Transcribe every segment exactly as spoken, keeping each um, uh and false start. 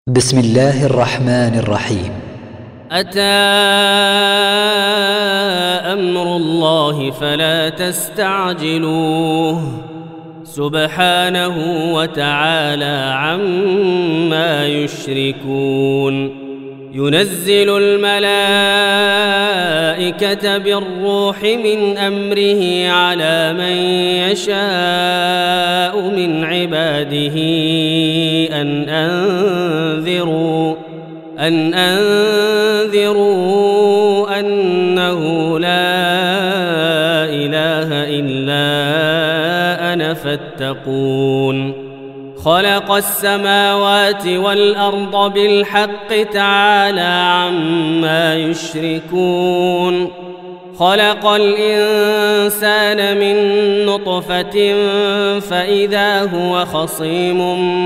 بسم الله الرحمن الرحيم. أتى أمر الله فلا تستعجلوه سبحانه وتعالى عما يشركون. ينزل الملائكة بالروح من أمره على من يشاء من عباده أن أنذروا أن أنذروا أنه لا إله إلا أنا فاتقون. خلق السماوات والأرض بالحق تعالى عما يشركون. خلق الإنسان من نطفة فإذا هو خصيم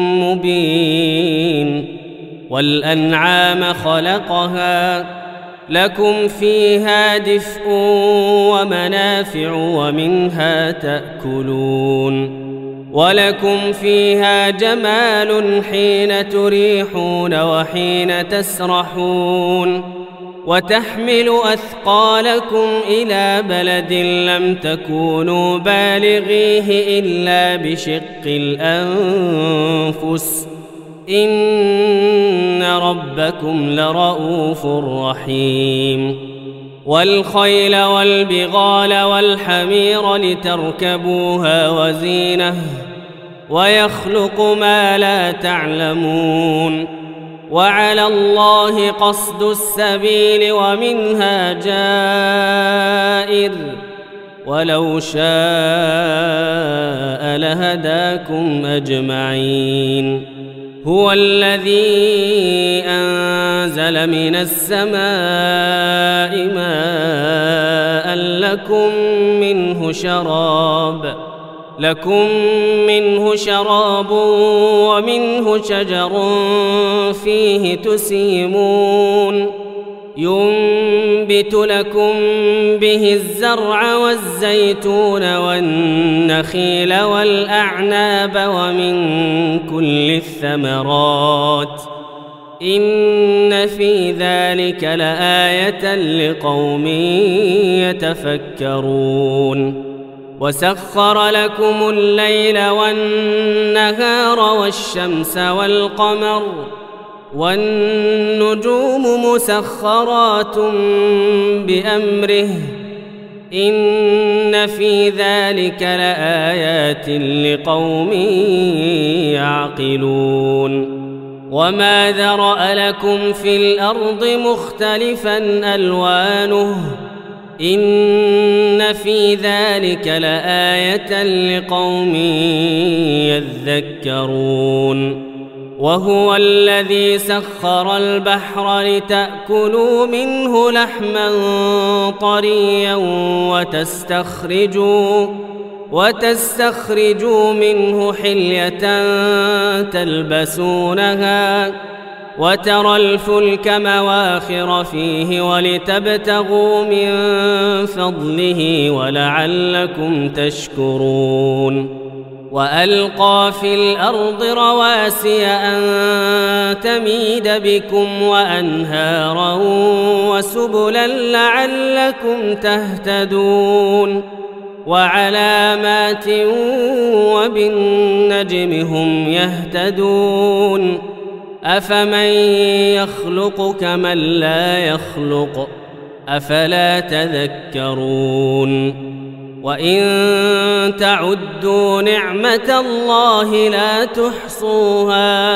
مبين. والأنعام خلقها لكم فيها دفء ومنافع ومنها تأكلون. ولكم فيها جمال حين تريحون وحين تسرحون. وتحمل أثقالكم إلى بلد لم تكونوا بالغيه إلا بشق الأنفس إن ربكم لرؤوف رحيم. والخيل والبغال والحمير لتركبوها وزينة ويخلق ما لا تعلمون. وعلى الله قصد السبيل ومنها جائر ولو شاء لهداكم أجمعين. هو الذي أنزل من السماء ماء لكم منه شراب لكم منه شراب ومنه شجر فيه تسيمون. ينبت لكم به الزرع والزيتون والنخيل والأعناب ومن كل الثمرات إن في ذلك لآية لقوم يتفكرون. وسخر لكم الليل والنهار والشمس والقمر والنجوم مسخرات بأمره إن في ذلك لآيات لقوم يعقلون. وما ذرأ لكم في الأرض مختلفا ألوانه إن في ذلك لآية لقوم يذكرون. وهو الذي سخر البحر لتأكلوا منه لحما طريا وتستخرجوا وتستخرجوا منه حلية تلبسونها وترى الفلك مواخر فيه ولتبتغوا من فضله ولعلكم تشكرون. وألقى في الأرض رواسي أن تميد بكم وأنهارا وسبلا لعلكم تهتدون. وعلامات وبالنجم هم يهتدون. أفمن يخلق كمن لا يخلق أفلا تذكرون. وإن تعدوا نعمة الله لا تحصوها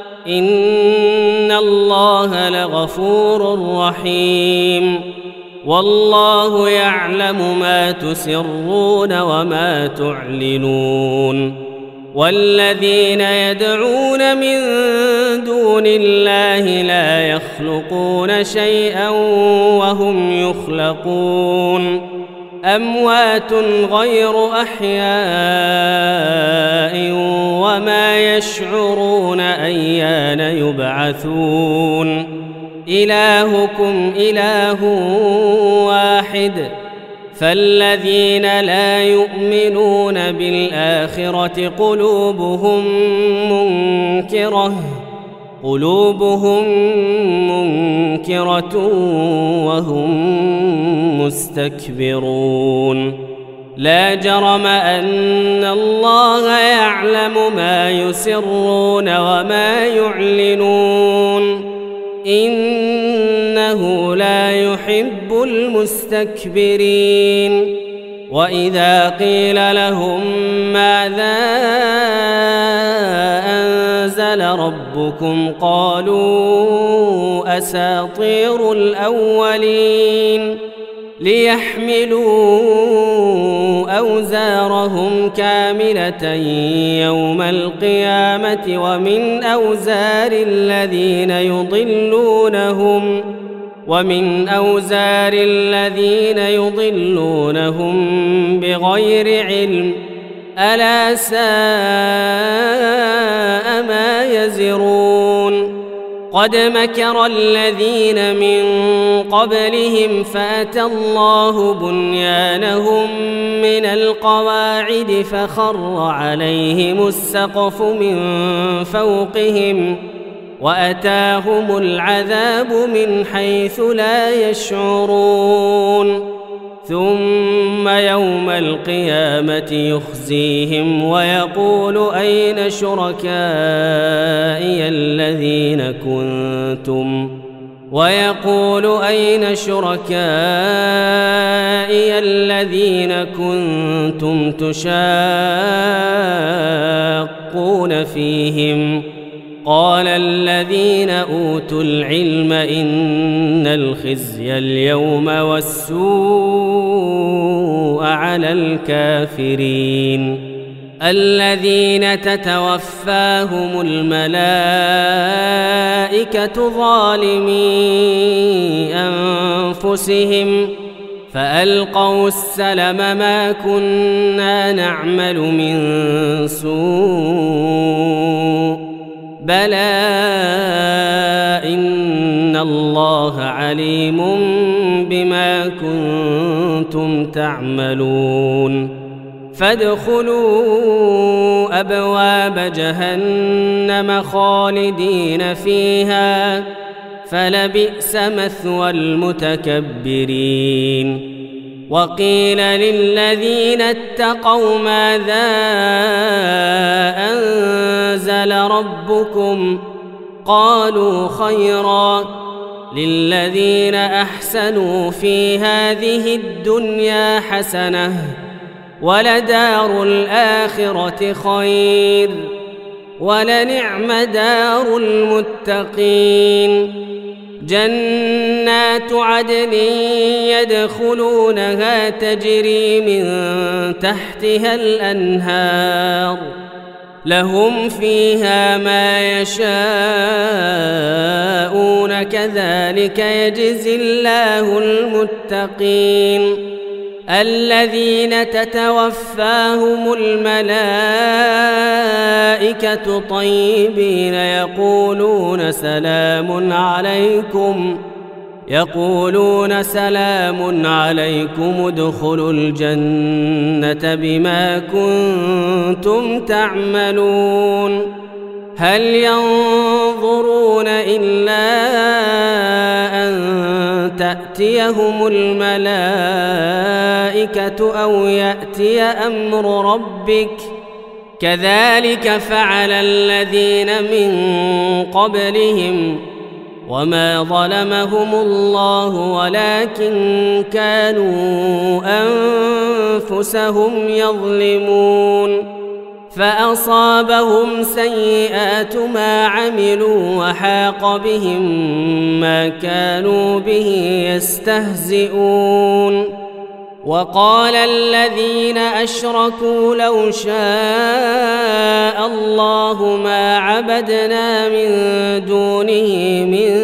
إن الله لغفور رحيم. والله يعلم ما تسرون وما تعلنون. والذين يدعون من دون الله لا يخلقون شيئا وهم يخلقون. أموات غير أحياء وما يشعرون أيان يبعثون. إلهكم إله واحد فالذين لا يؤمنون بالآخرة قلوبهم منكرة قلوبهم منكرة وهم مستكبرون لا جرم أن الله يعلم ما يسرون وما يعلنون إنه لا يحب المستكبرين وإذا قيل لهم ماذا أنزل ربكم قالوا أساطير الأولين ليحملوا أوزارهم كاملة يوم القيامة ومن أوزار الذين يضلونهم ومن أوزار الذين يضلونهم بغير علم ألا ساء ما يزرون قد مكر الذين من قبلهم فأتى الله بنيانهم من القواعد فخر عليهم السقف من فوقهم وأتاهم العذاب من حيث لا يشعرون ثم يوم القيامة يخزيهم ويقول أين شركائي الذين كنتم ويقول أين شركائي الذين كنتم تشاقون فيهم قال الذين أوتوا العلم إن الخزي اليوم والسوء على الكافرين الذين تتوفاهم الملائكة ظالمي أنفسهم فألقوا السلم ما كنا نعمل من سوء بلى إن الله عليم بما كنتم تعملون فادخلوا أبواب جهنم خالدين فيها فلبئس مثوى المتكبرين وقيل للذين اتقوا ماذا أنزل ربكم قالوا خيرا للذين أحسنوا في هذه الدنيا حسنة ولدار الآخرة خير ولنعم دار المتقين جنات عدن يدخلونها تجري من تحتها الأنهار لهم فيها ما يشاءون كذلك يجزي الله المتقين الذين تتوفاهم الملائكة طيبين يقولون سلام عليكم يقولون سلام عليكم ادخلوا الجنة بما كنتم تعملون هل ينظرون إلا أن تأتيهم الملائكة أو يأتي أمر ربك كذلك فعل الذين من قبلهم وما ظلمهم الله ولكن كانوا أنفسهم يظلمون فأصابهم سيئات ما عملوا وحاق بهم ما كانوا به يستهزئون وقال الذين أشركوا لو شاء الله ما عبدنا من دونه من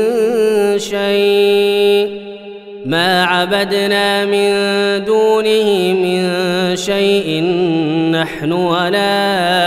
شيء ما عبدنا من دونه من شيء نحن ولا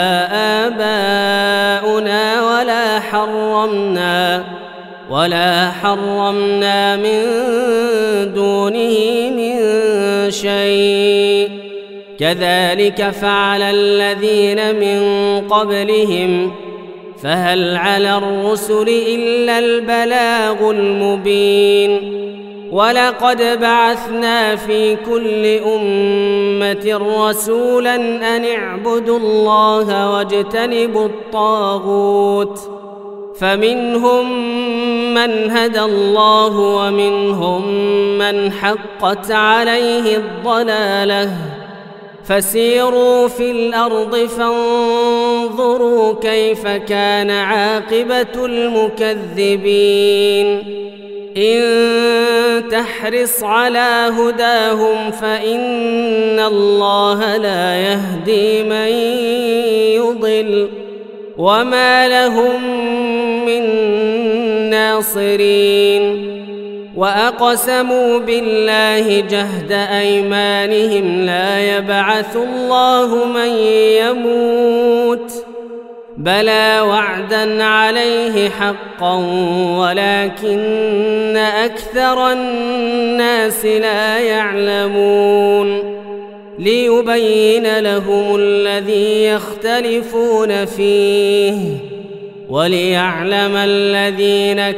آباؤنا ولا حرمنا ولا حرمنا من دونه من شيء كذلك فعل الذين من قبلهم فهل على الرسل إلا البلاغ المبين ولقد بعثنا في كل أمة رسولا أن اعبدوا الله واجتنبوا الطاغوت فمنهم من هدى الله ومنهم من حقت عليه الضلالة فسيروا في الأرض فانظروا كيف كان عاقبة المكذبين إن تحرص على هداهم فإن الله لا يهدي من يضل وما لهم من ناصرين وأقسموا بالله جهد أيمانهم لا يبعث الله من يموت بلى وعدا عليه حقا ولكن أكثر الناس لا يعلمون ليبين لهم الذي يختلفون فيه وليعلم الذين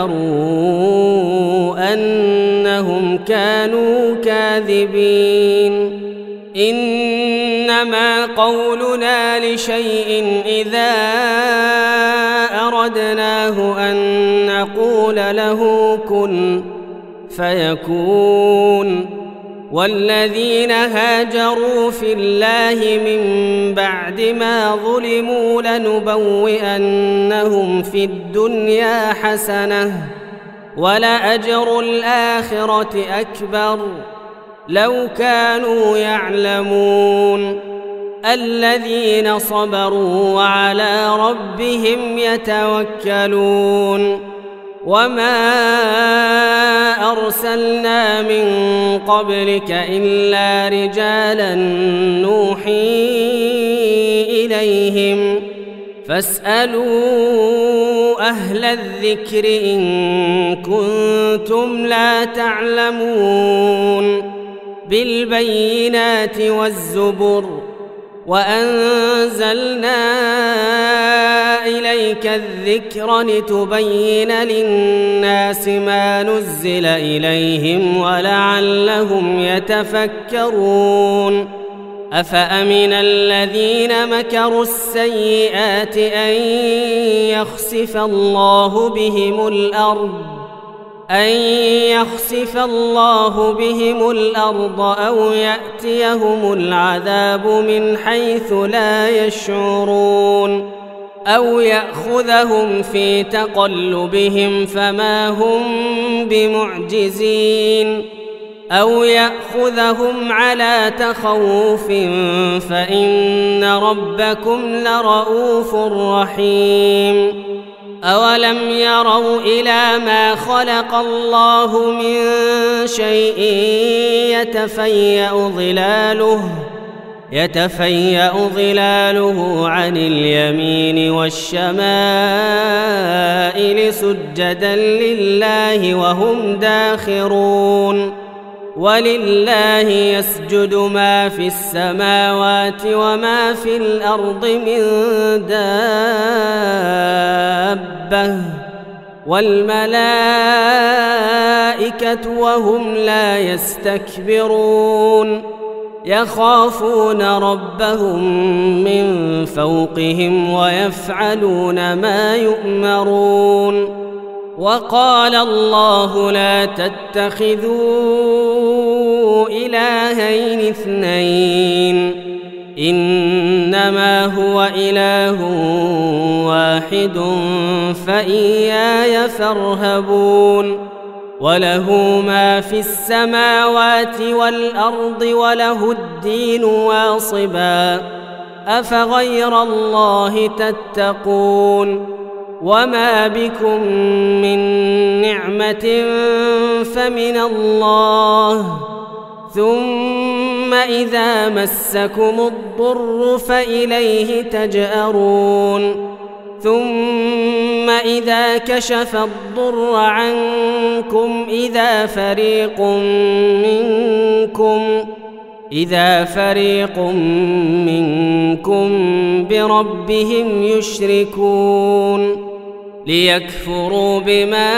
كفروا أنهم كانوا كاذبين إنما قولنا لشيء إذا أردناه أن نقول له كن فيكون والذين هاجروا في الله من بعد ما ظلموا لنبوئنهم في الدنيا حسنة ولأجر الآخرة أكبر لو كانوا يعلمون الذين صبروا وعلى ربهم يتوكلون وما أرسلنا من قبلك إلا رجالا نوحي إليهم فاسألوا أهل الذكر إن كنتم لا تعلمون بالبينات والزبر وأنزلنا إليك الذكر لتبين للناس ما نزل إليهم ولعلهم يتفكرون أفأمن الذين مكروا السيئات أن يخسف الله بهم الأرض أن يخسف الله بهم الأرض أو يأتيهم العذاب من حيث لا يشعرون أو يأخذهم في تقلبهم فما هم بمعجزين أو يأخذهم على تخوف فإن ربكم لرؤوف رحيم أولم يروا إلى ما خلق الله من شيء يتفيأ ظلاله يتفيأ ظلاله عن اليمين والشمائل سجدا لله وهم داخرون ولله يسجد ما في السماوات وما في الأرض من دابة والملائكة وهم لا يستكبرون يخافون ربهم من فوقهم ويفعلون ما يؤمرون وقال الله لا تتخذوا إلهين اثنين إنما هو إله واحد فإياي فارهبون وله ما في السماوات والأرض وله الدين واصبا أفغير الله تتقون وما بكم من نعمة فمن الله ثم إذا مسكم الضر فإليه تجأرون ثم إذا كشف الضر عنكم إذا فريق منكم إذا فريق منكم بربهم يشركون ليكفروا بما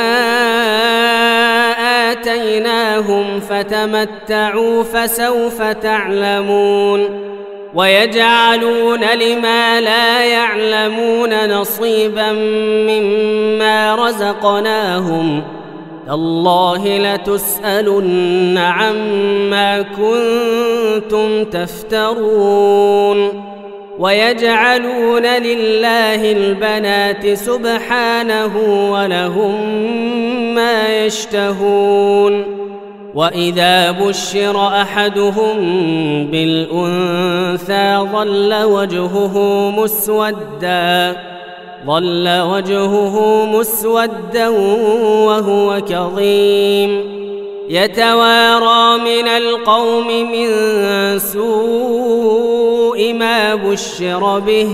آتيناهم فتمتعوا فسوف تعلمون ويجعلون لما لا يعلمون نصيبا مما رزقناهم تالله لتسألن عما كنتم تفترون ويجعلون لله البنات سبحانه ولهم ما يشتهون وإذا بشر أحدهم بالأنثى ظل وجهه مسوداً ظل وجهه مسودا وهو كظيم يتوارى من القوم من سوء ما بشر به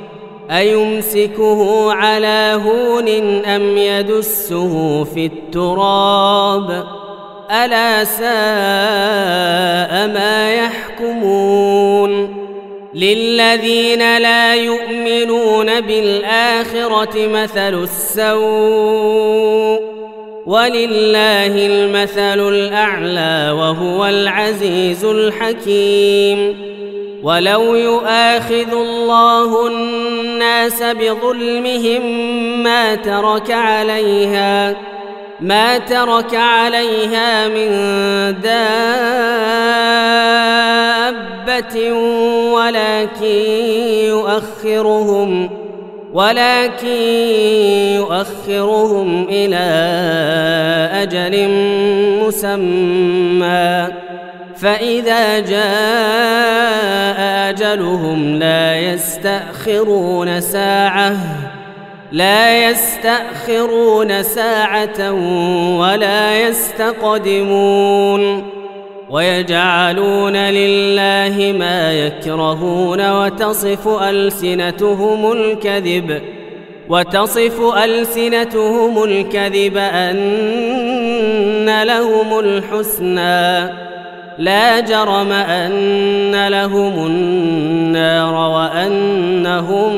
أيمسكه على هون أم يدسه في التراب ألا ساء ما يحكمون للذين لا يؤمنون بالآخرة مثل السوء ولله المثل الأعلى وهو العزيز الحكيم ولو يؤاخذ الله الناس بظلمهم ما ترك عليها ما ترك عليها من دابة ولكن يؤخرهم ولكن يؤخرهم إلى أجل مسمى فإذا جاء أجلهم لا يستأخرون ساعة لا يستأخرون ساعة ولا يستقدمون ويجعلون لله ما يكرهون وتصف ألسنتهم الكذب وتصف ألسنتهم الكذب أن لهم الحسنى لا جرم أن لهم النار وأنهم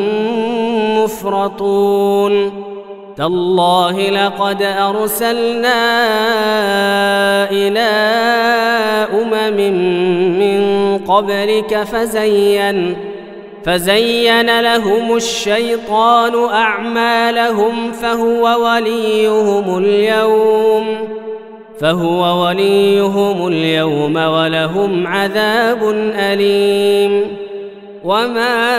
مفرطون تالله لقد أرسلنا إلى أمم من قبلك فزين فزين لهم الشيطان أعمالهم فهو وليهم اليوم فهو وليهم اليوم ولهم عذاب أليم وما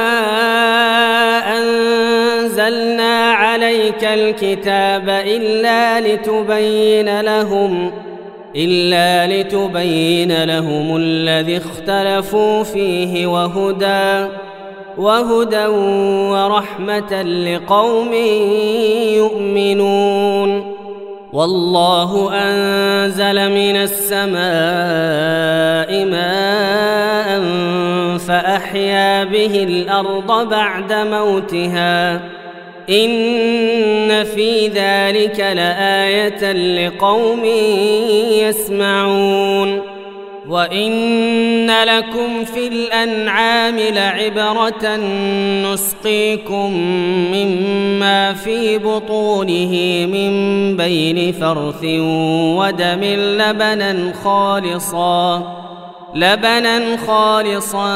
أنزلنا عليك الكتاب إلا لتبين لهم إلا لتبين لهم الذي اختلفوا فيه وهدى وهدى ورحمة لقوم يؤمنون والله أنزل من السماء ماء فأحيا به الأرض بعد موتها إن في ذلك لآية لقوم يسمعون وإن لكم في الأنعام لعبرة نسقيكم مما في بطونه من بين فرث ودم لبنا خالصا لبنا خالصا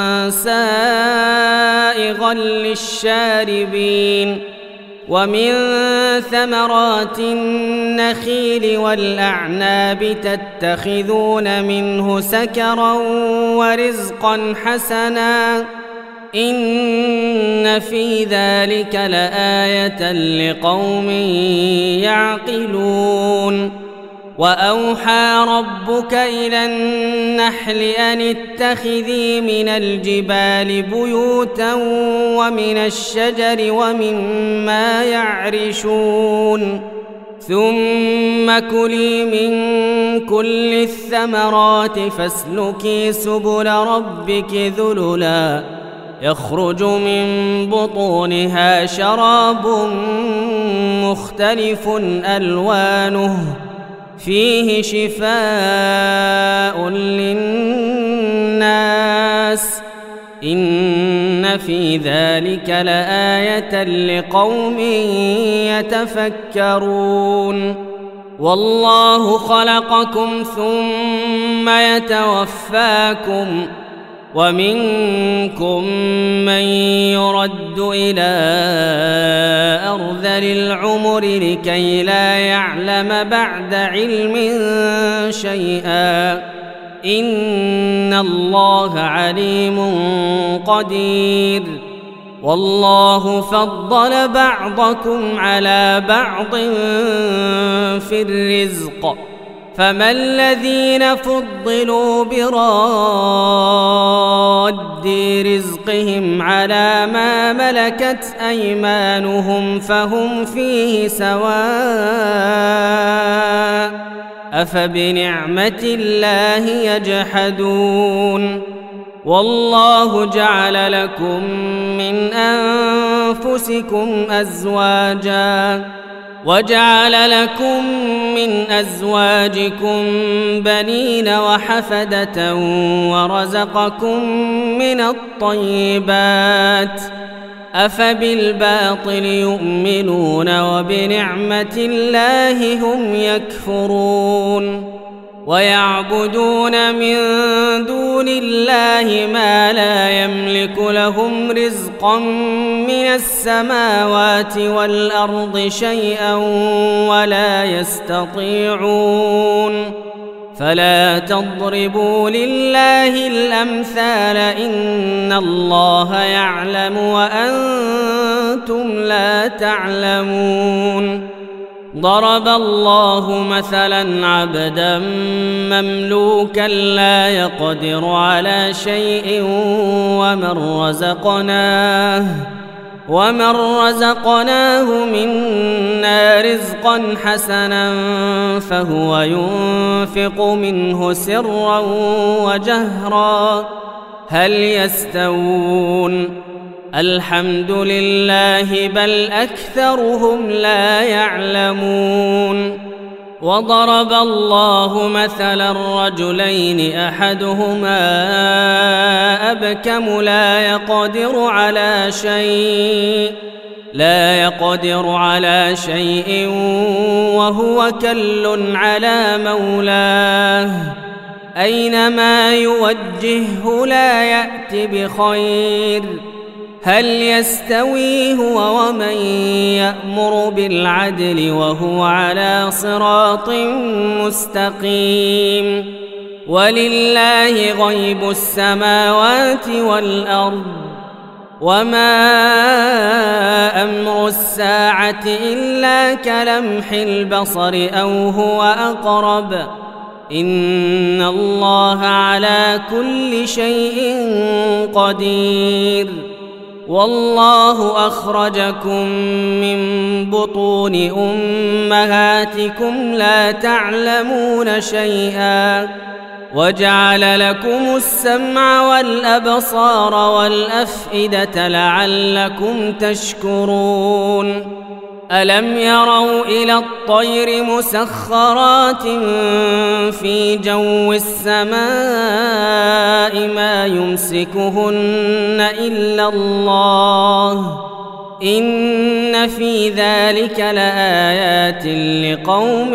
سائغا للشاربين ومن ثمرات النخيل والأعناب تتخذون منه سكرا ورزقا حسنا إن في ذلك لآية لقوم يعقلون وأوحى ربك إلى النحل أن اتخذي من الجبال بيوتا ومن الشجر ومما يعرشون ثم كلي من كل الثمرات فاسلكي سبل ربك ذللا يخرج من بطونها شراب مختلف ألوانه فيه شفاء للناس الناس إن في ذلك لآية لقوم يتفكرون والله خلقكم ثم يتوفاكم ومنكم من يرد إلى أرذل العمر لكي لا يعلم بعد علم شيئا إن الله عليم قدير والله فضل بعضكم على بعض في الرزق فما الذين فضلوا براد رزقهم على ما ملكت أيمانهم فهم فيه سواء أفبنعمة الله يجحدون والله جعل لكم من أنفسكم أزواجا وجعل لكم من أزواجكم بنين وحفدة ورزقكم من الطيبات أفبالباطل يؤمنون وبنعمة الله هم يكفرون ويعبدون من دون الله ما لا يملك لهم رزقا من السماوات والأرض شيئا ولا يستطيعون فلا تضربوا لله الأمثال إن الله يعلم وأنتم لا تعلمون ضرب الله مثلا عبدا مملوكا لا يقدر على شيء ومن رزقناه ومن رزقناه منا رزقا حسنا فهو ينفق منه سرا وجهرا هل يستوون الحمد لله بل أكثرهم لا يعلمون وضرب الله مثلا رجلين أحدهما أبكم لا يقدر على شيء لا يقدر على شيء وهو كل على مولاه أينما يوجهه لا يأت بخير هل يستوي هو ومن يأمر بالعدل وهو على صراط مستقيم ولله غيب السماوات والأرض وما أمر الساعة إلا كلمح البصر أو هو أقرب إن الله على كل شيء قدير والله أخرجكم من بطون أمهاتكم لا تعلمون شيئا وجعل لكم السمع والأبصار والأفئدة لعلكم تشكرون ألم يروا إلى الطير مسخرات في جو السماء ما يمسكهن إلا الله إن في ذلك لآيات لقوم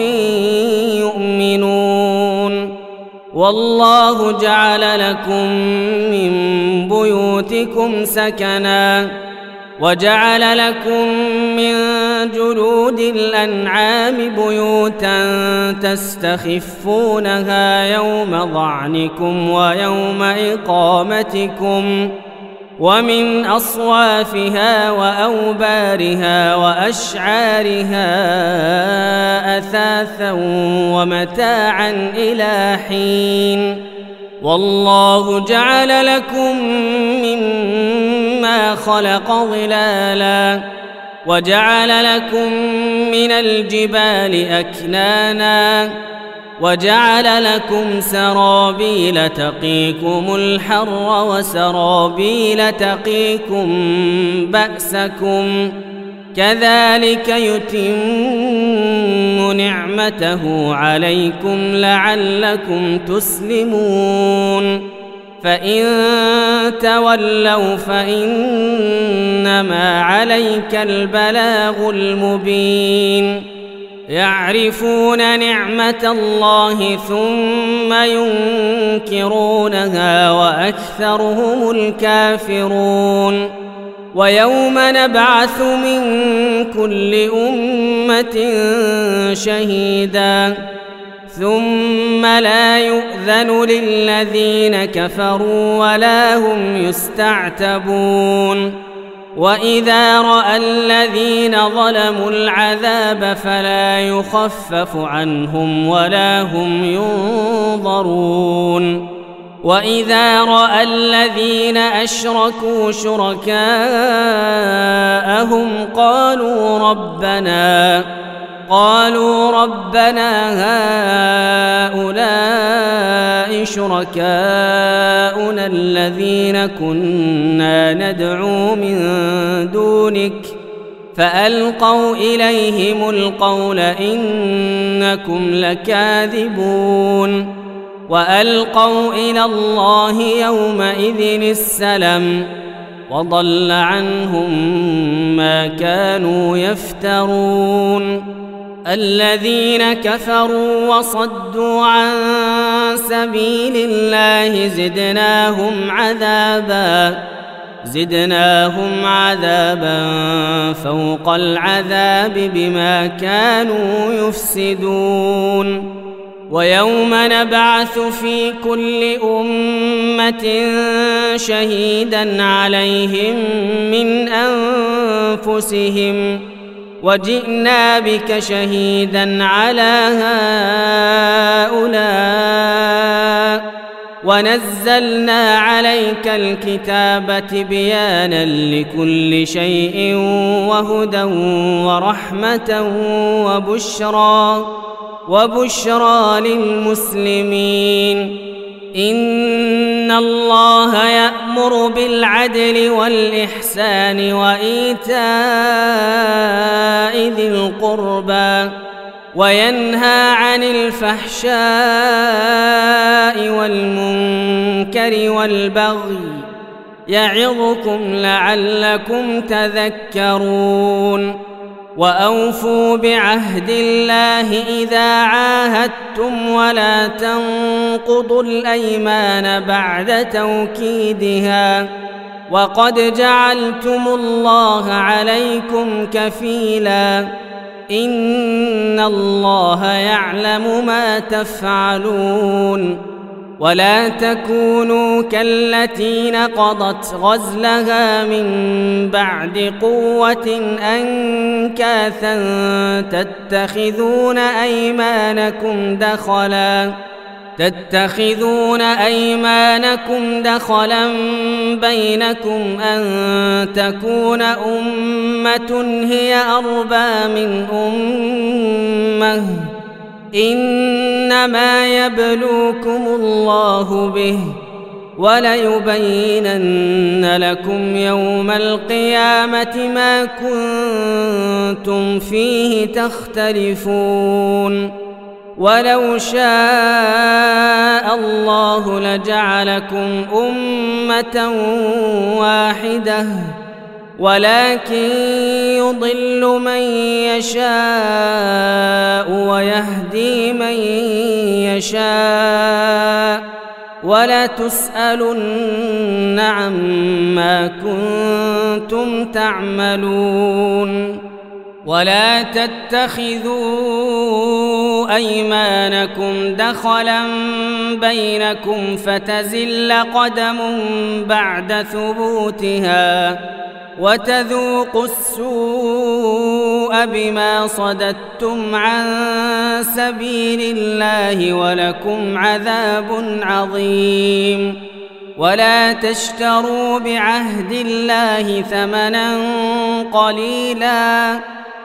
يؤمنون والله جعل لكم من بيوتكم سكنا وجعل لكم من جلود الأنعام بيوتا تستخفونها يوم ضعنكم ويوم إقامتكم ومن أصوافها وأوبارها وأشعارها أثاثا ومتاعا إلى حين والله جعل لكم مما خلق ظلالا وجعل لكم من الجبال أكنانا وجعل لكم سرابيل تقيكم الحر وسرابيل تقيكم بأسكم كذلك يتم نعمته عليكم لعلكم تسلمون فإن تولوا فإنما عليك البلاغ المبين يعرفون نعمة الله ثم ينكرونها وأكثرهم الكافرون ويوم نبعث من كل أمة شهيدا ثم لا يؤذن للذين كفروا ولا هم يستعتبون وإذا رأى الذين ظلموا العذاب فلا يخفف عنهم ولا هم ينظرون وإذا رأى الذين أشركوا شركاءهم قالوا ربنا قالوا ربنا هؤلاء شركاؤنا الذين كنا ندعو من دونك فألقوا إليهم القول إنكم لكاذبون وألقوا إلى الله يومئذ السلم وضل عنهم ما كانوا يفترون الذين كفروا وصدوا عن سبيل الله زدناهم عذابا زدناهم عذابا فوق العذاب بما كانوا يفسدون ويوم نبعث في كل أمة شهيدا عليهم من أنفسهم وجئنا بك شهيدا على هؤلاء ونزلنا عليك الكتاب تبيانا لكل شيء وهدى ورحمة وبشرى وبشرى للمسلمين إن الله يأمر بالعدل والإحسان وإيتاء ذي القربى وينهى عن الفحشاء والمنكر والبغي يعظكم لعلكم تذكرون وأوفوا بعهد الله إذا عاهدتم ولا تنقضوا الأيمان بعد توكيدها وقد جعلتم الله عليكم كفيلا إن الله يعلم ما تفعلون ولا تكونوا كالتي نقضت غزلها من بعد قوة أنكاثا تتخذون أيمانكم دخلا تتخذون أيمانكم دخلا بينكم أن تكون أمة هي أربى من أمة إنما يبلوكم الله به وليبينن لكم يوم القيامة ما كنتم فيه تختلفون ولو شاء الله لجعلكم أمة واحدة ولكن يضل من يشاء ويهدي من يشاء ولا تسألن عما كنتم تعملون ولا تتخذوا أيمانكم دخلا بينكم فتزل قدم بعد ثبوتها وتذوقوا السوء بما صددتم عن سبيل الله ولكم عذاب عظيم ولا تشتروا بعهد الله ثمنا قليلا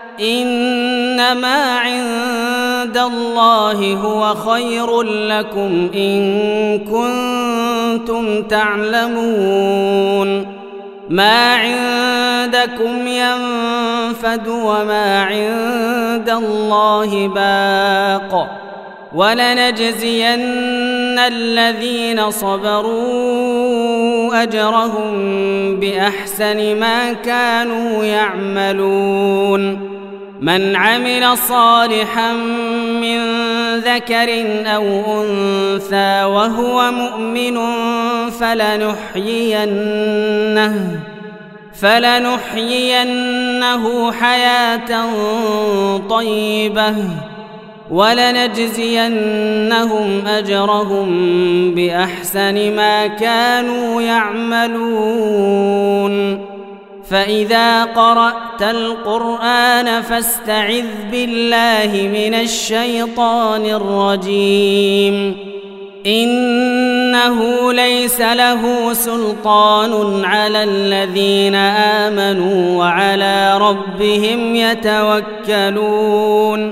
إنما عند الله هو خير لكم إن كنتم تعلمون ما عندكم ينفد وما عند الله باق ولنجزين الذين صبروا أجرهم بأحسن ما كانوا يعملون من عمل صالحا من ذكر أو أنثى وهو مؤمن فلنحيينه فلنحيينه حياة طيبة ولنجزينهم أجرهم بأحسن ما كانوا يعملون فإذا قرأت القرآن فاستعذ بالله من الشيطان الرجيم إنه ليس له سلطان على الذين آمنوا وعلى ربهم يتوكلون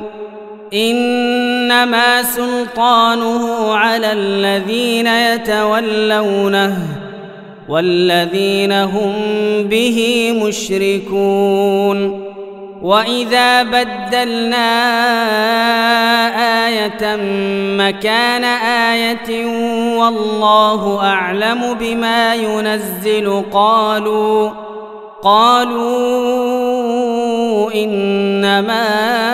إنما سلطانه على الذين يتولونه والذين هم به مشركون وإذا بدلنا آية مكان آية والله أعلم بما ينزل قالوا قالوا إنما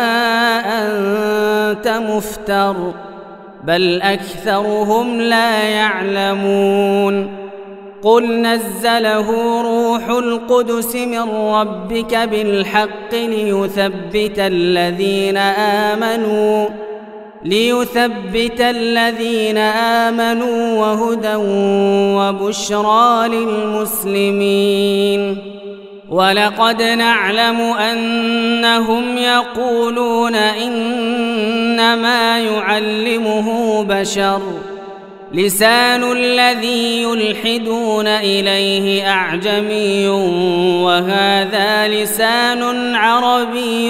أنت مفتر بل أكثرهم لا يعلمون قل نزله روح القدس من ربك بالحق ليثبت الذين آمنوا ليثبت الذين آمنوا وهدى وبشرى للمسلمين ولقد نعلم أنهم يقولون إنما يعلمه بشر لسان الذي يلحدون إليه أعجمي وهذا لسان عربي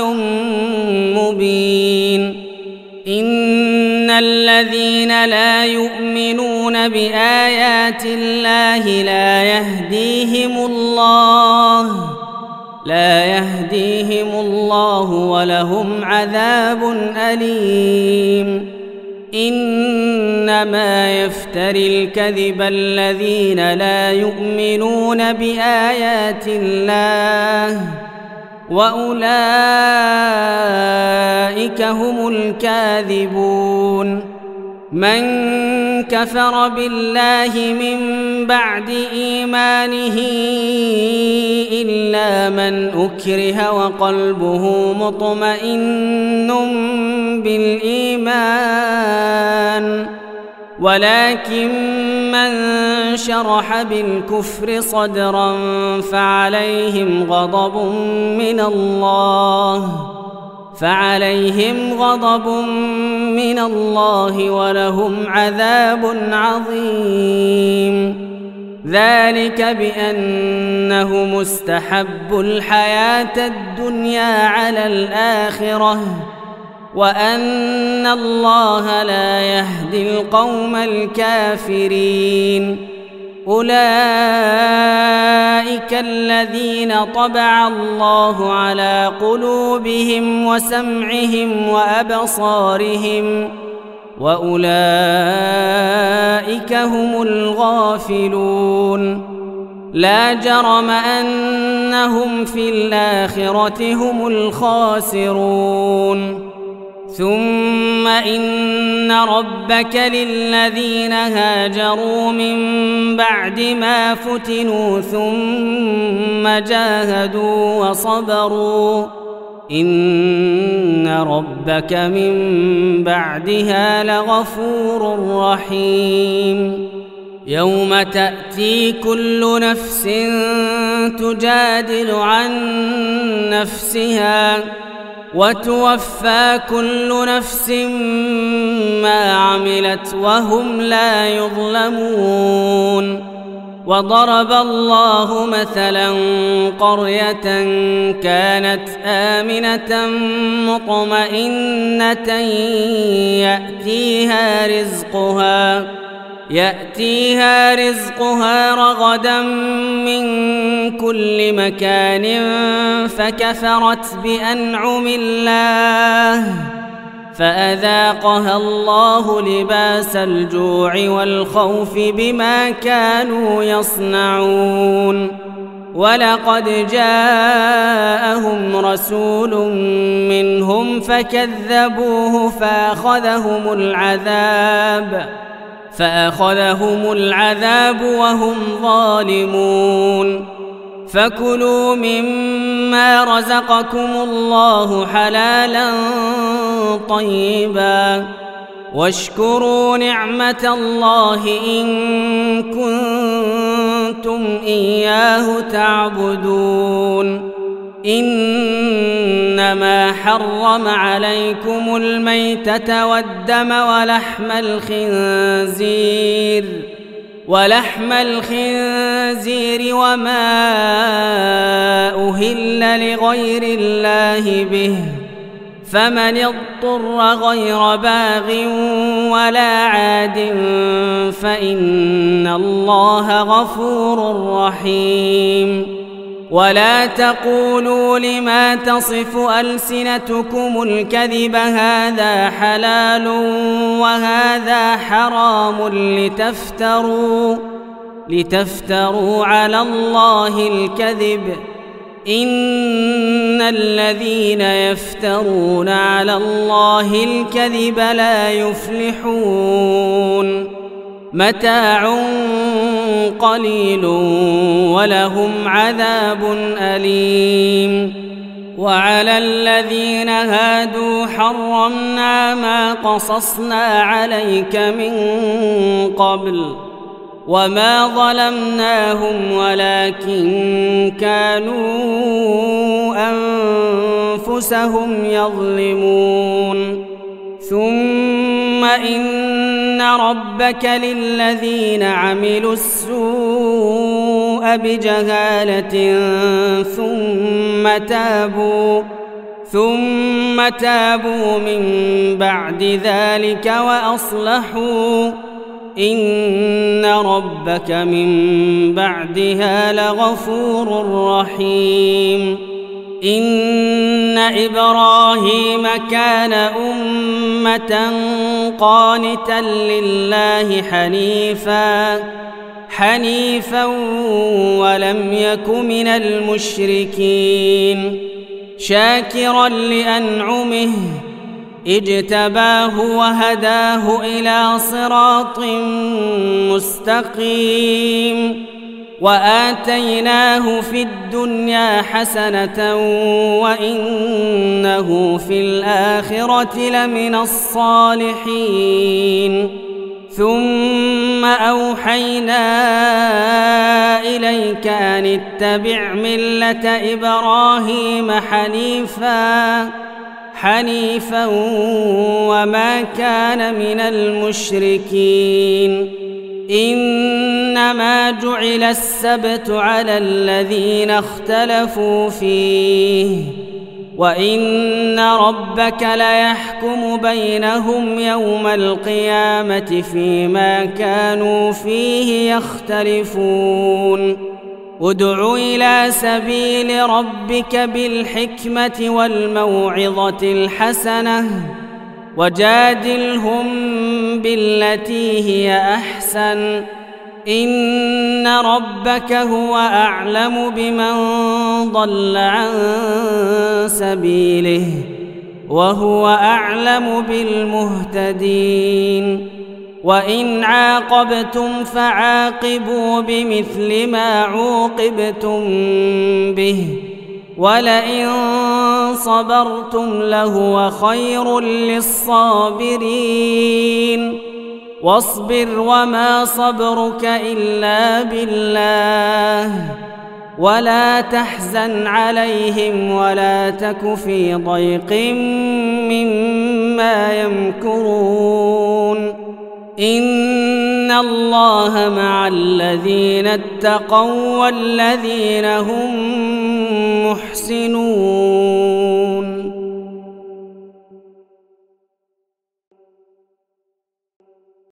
مبين إن الذين لا يؤمنون بآيات الله لا يهديهم الله لا يهديهم الله ولهم عذاب أليم إنما يفتري الكذب الذين لا يؤمنون بآيات الله وأولئك هم الكاذبون من كفر بالله من بعد إيمانه إلا من أكره وقلبه مطمئن بالإيمان ولكن من شرح بالكفر صدرا فعليهم غضب من الله فعليهم غضب من الله ولهم عذاب عظيم ذلك بأنه مستحب الحياة الدنيا على الآخرة وأن الله لا يهدي القوم الكافرين أولئك الذين طبع الله على قلوبهم وسمعهم وأبصارهم وأولئك هم الغافلون لا جرم أنهم في الآخرة هم الخاسرون ثم إن ربك للذين هاجروا من بعد ما فتنوا ثم جاهدوا وصبروا إن ربك من بعدها لغفور رحيم يوم تأتي كل نفس تجادل عن نفسها وتوفى كل نفس ما عملت وهم لا يظلمون وضرب الله مثلا قرية كانت آمنة مطمئنة يأتيها رزقها يأتيها رزقها رغدا من كل مكان فكفرت بأنعم الله فأذاقها الله لباس الجوع والخوف بما كانوا يصنعون ولقد جاءهم رسول منهم فكذبوه فأخذهم العذاب فأخذهم العذاب وهم ظالمون فكلوا مما رزقكم الله حلالا طيبا واشكروا نعمة الله إن كنتم إياه تعبدون إنما حرم عليكم الميتة والدم ولحم الخنزير ولحم الخنزير وما أهل لغير الله به فمن اضطر غير باغ ولا عاد فإن الله غفور رحيم ولا تقولوا لما تصف ألسنتكم الكذب هذا حلال وهذا حرام لتفتروا لتفتروا على الله الكذب إن الذين يفترون على الله الكذب لا يفلحون متاع قليل ولهم عذاب أليم وعلى الذين هادوا حرمنا ما قصصنا عليك من قبل وما ظلمناهم ولكن كانوا أنفسهم يظلمون ثم إن ربك للذين عملوا السوء بجهالة ثم تابوا ثم تابوا من بعد ذلك وأصلحوا إن ربك من بعدها لغفور رحيم إن إبراهيم كان أمة قانتا لله حنيفا حنيفا ولم يك من المشركين شاكرا لأنعمه اجتباه وهداه إلى صراط مستقيم وآتيناه في الدنيا حسنة وإنه في الآخرة لمن الصالحين ثم أوحينا إليك أن اتبع ملة إبراهيم حنيفا حنيفا وما كان من المشركين إنما جعل السبت على الذين اختلفوا فيه وإن ربك ليحكم بينهم يوم القيامة فيما كانوا فيه يختلفون ادع إلى سبيل ربك بالحكمة والموعظة الحسنة وجادلهم بالتي هي أحسن إن ربك هو أعلم بمن ضل عن سبيله وهو أعلم بالمهتدين وإن عاقبتم فعاقبوا بمثل ما عوقبتم به ولئن صبرتم لهو خير للصابرين واصبر وما صبرك إلا بالله ولا تحزن عليهم ولا تك في ضيق مما يمكرون إن الله مع الذين اتقوا والذين هم محسنون